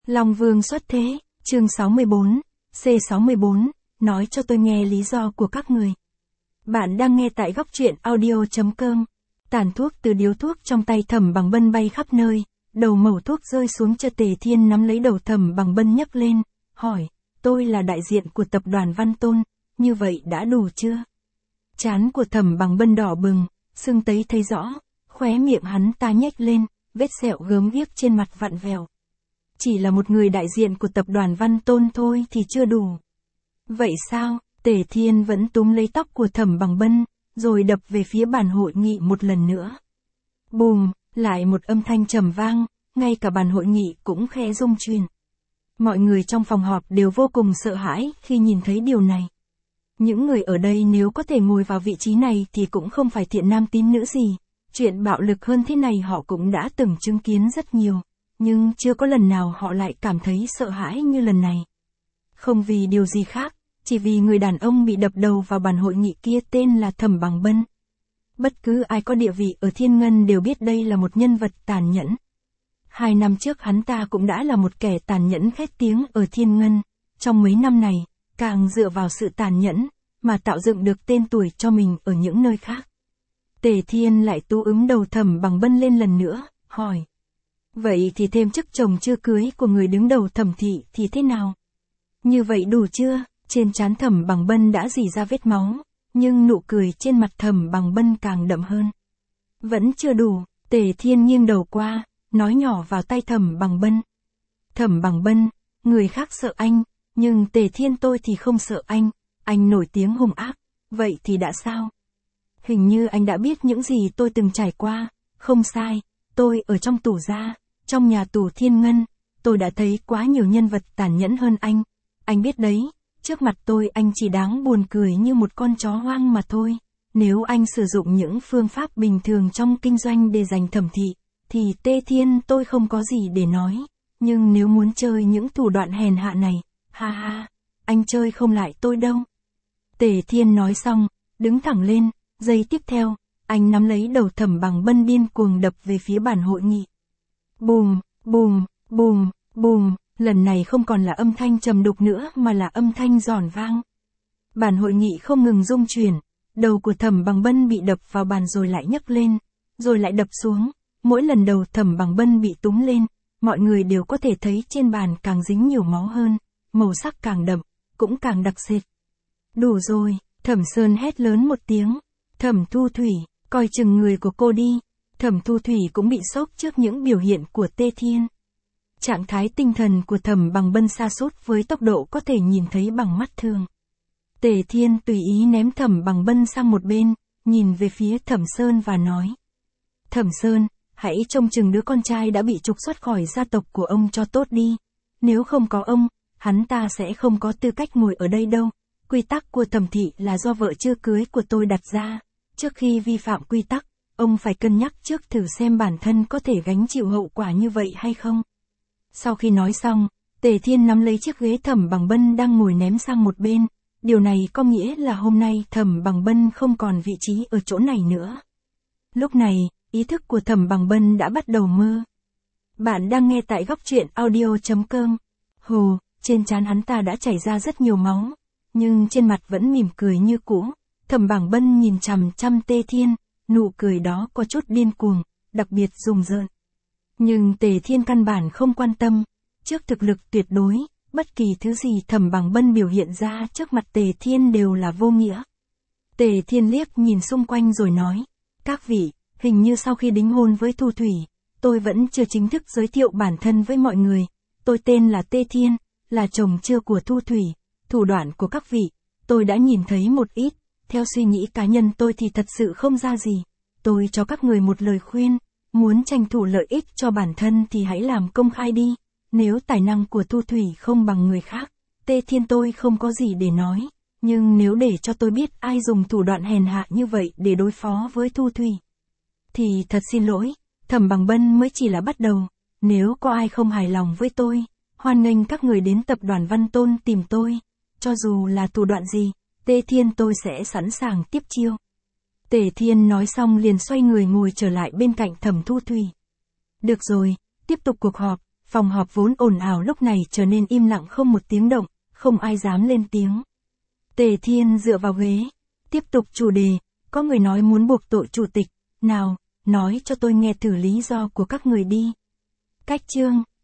Long Vương xuất thế, chương 64, C64, nói cho tôi nghe lý do của các người. Bạn đang nghe tại góc truyện audio.com. Tàn thuốc từ điếu thuốc trong tay Thẩm Bằng Bân bay khắp nơi, đầu mẩu thuốc rơi xuống cho Tề Thiên nắm lấy đầu Thẩm Bằng Bân nhấc lên, hỏi, tôi là đại diện của tập đoàn Văn Tôn, như vậy đã đủ chưa? Trán của Thẩm Bằng Bân đỏ bừng, sưng tấy thấy rõ, khóe miệng hắn ta nhếch lên, vết sẹo gớm ghiếc trên mặt vặn vẹo. Chỉ là một người đại diện của tập đoàn Văn Tôn thôi thì chưa đủ. Vậy sao? Tề Thiên vẫn túm lấy tóc của Thẩm Bằng Bân, rồi đập về phía bàn hội nghị một lần nữa. Bùm, lại một âm thanh trầm vang, ngay cả bàn hội nghị cũng khẽ rung chuyển. Mọi người trong phòng họp đều vô cùng sợ hãi khi nhìn thấy điều này. Những người ở đây nếu có thể ngồi vào vị trí này thì cũng không phải thiện nam tín nữ gì. Chuyện bạo lực hơn thế này họ cũng đã từng chứng kiến rất nhiều. Nhưng chưa có lần nào họ lại cảm thấy sợ hãi như lần này. Không vì điều gì khác, chỉ vì người đàn ông bị đập đầu vào bàn hội nghị kia tên là Thẩm Bằng Bân. Bất cứ ai có địa vị ở Thiên Ngân đều biết đây là một nhân vật tàn nhẫn. 2 năm trước hắn ta cũng đã là một kẻ tàn nhẫn khét tiếng ở Thiên Ngân. Trong mấy năm này, càng dựa vào sự tàn nhẫn, mà tạo dựng được tên tuổi cho mình ở những nơi khác. Tề Thiên lại tú ấm đầu Thẩm Bằng Bân lên lần nữa, hỏi. Vậy thì thêm chức chồng chưa cưới của người đứng đầu Thẩm thị thì thế nào? Như vậy đủ chưa? Trên trán Thẩm Bằng Bân đã rỉ ra vết máu, nhưng nụ cười trên mặt Thẩm Bằng Bân càng đậm hơn. Vẫn chưa đủ, Tề Thiên nghiêng đầu qua, nói nhỏ vào tai Thẩm Bằng Bân. Thẩm Bằng Bân, người khác sợ anh, nhưng Tề Thiên tôi thì không sợ anh nổi tiếng hung ác, vậy thì đã sao? Hình như anh đã biết những gì tôi từng trải qua, không sai, tôi ở trong tù gia, trong nhà tù Thiên Ngân, tôi đã thấy quá nhiều nhân vật tàn nhẫn hơn anh biết đấy, trước mặt tôi anh chỉ đáng buồn cười như một con chó hoang mà thôi. Nếu anh sử dụng những phương pháp bình thường trong kinh doanh để giành Thẩm thị, thì Tề Thiên tôi không có gì để nói, nhưng nếu muốn chơi những thủ đoạn hèn hạ này, ha ha, anh chơi không lại tôi đâu. Tề Thiên nói xong, đứng thẳng lên, giây tiếp theo, anh nắm lấy đầu Thẩm Bằng Bân điên cuồng đập về phía bàn hội nghị. Bùm, bùm, bùm, bùm, lần này không còn là âm thanh trầm đục nữa mà là âm thanh giòn vang. Bàn hội nghị không ngừng rung chuyển, đầu của Thẩm Bằng Bân bị đập vào bàn rồi lại nhấc lên, rồi lại đập xuống, mỗi lần đầu Thẩm Bằng Bân bị túm lên, mọi người đều có thể thấy trên bàn càng dính nhiều máu hơn, màu sắc càng đậm, cũng càng đặc sệt. Đủ rồi, Thẩm Sơn hét lớn một tiếng, Thẩm Thu Thủy, coi chừng người của cô đi. Thẩm Thu Thủy cũng bị sốc trước những biểu hiện của Tề Thiên. Trạng thái tinh thần của Thẩm Bằng Bân sa sút với tốc độ có thể nhìn thấy bằng mắt thường. Tề Thiên tùy ý ném Thẩm Bằng Bân sang một bên, nhìn về phía Thẩm Sơn và nói. Thẩm Sơn, hãy trông chừng đứa con trai đã bị trục xuất khỏi gia tộc của ông cho tốt đi. Nếu không có ông, hắn ta sẽ không có tư cách ngồi ở đây đâu. Quy tắc của Thẩm thị là do vợ chưa cưới của tôi đặt ra. Trước khi vi phạm quy tắc, ông phải cân nhắc trước thử xem bản thân có thể gánh chịu hậu quả như vậy hay không. Sau khi nói xong, Tề Thiên nắm lấy chiếc ghế Thẩm Bằng Bân đang ngồi ném sang một bên. Điều này có nghĩa là hôm nay Thẩm Bằng Bân không còn vị trí ở chỗ này nữa. Lúc này, ý thức của Thẩm Bằng Bân đã bắt đầu mơ. Bạn đang nghe tại góc truyện audio.com. Hồ, trên trán hắn ta đã chảy ra rất nhiều máu, nhưng trên mặt vẫn mỉm cười như cũ. Thẩm Bằng Bân nhìn chằm chằm Tề Thiên, nụ cười đó có chút điên cuồng, đặc biệt rùng rợn. Nhưng Tề Thiên căn bản không quan tâm, trước thực lực tuyệt đối, bất kỳ thứ gì Thẩm Bằng Bân biểu hiện ra trước mặt Tề Thiên đều là vô nghĩa. Tề Thiên liếc nhìn xung quanh rồi nói, các vị, hình như sau khi đính hôn với Thu Thủy, tôi vẫn chưa chính thức giới thiệu bản thân với mọi người. Tôi tên là Tề Thiên, là chồng chưa của Thu Thủy. Thủ đoạn của các vị, tôi đã nhìn thấy một ít. Theo suy nghĩ cá nhân tôi thì thật sự không ra gì. Tôi cho các người một lời khuyên, muốn tranh thủ lợi ích cho bản thân thì hãy làm công khai đi. Nếu tài năng của Thu Thủy không bằng người khác, Tề Thiên tôi không có gì để nói. Nhưng nếu để cho tôi biết ai dùng thủ đoạn hèn hạ như vậy để đối phó với Thu Thủy, thì thật xin lỗi, Thẩm Bằng Bân mới chỉ là bắt đầu. Nếu có ai không hài lòng với tôi, hoan nghênh các người đến tập đoàn Văn Tôn tìm tôi. Cho dù là thủ đoạn gì, Tề Thiên tôi sẽ sẵn sàng tiếp chiêu. Tề Thiên nói xong liền xoay người ngồi trở lại bên cạnh Thẩm Thu Thủy. Được rồi, tiếp tục cuộc họp, Phòng họp vốn ồn ào lúc này trở nên im lặng không một tiếng động, không ai dám lên tiếng. Tề Thiên dựa vào ghế, tiếp tục chủ đề, có người nói muốn buộc tội chủ tịch, nào, nói cho tôi nghe thử lý do của các người đi. Cách chương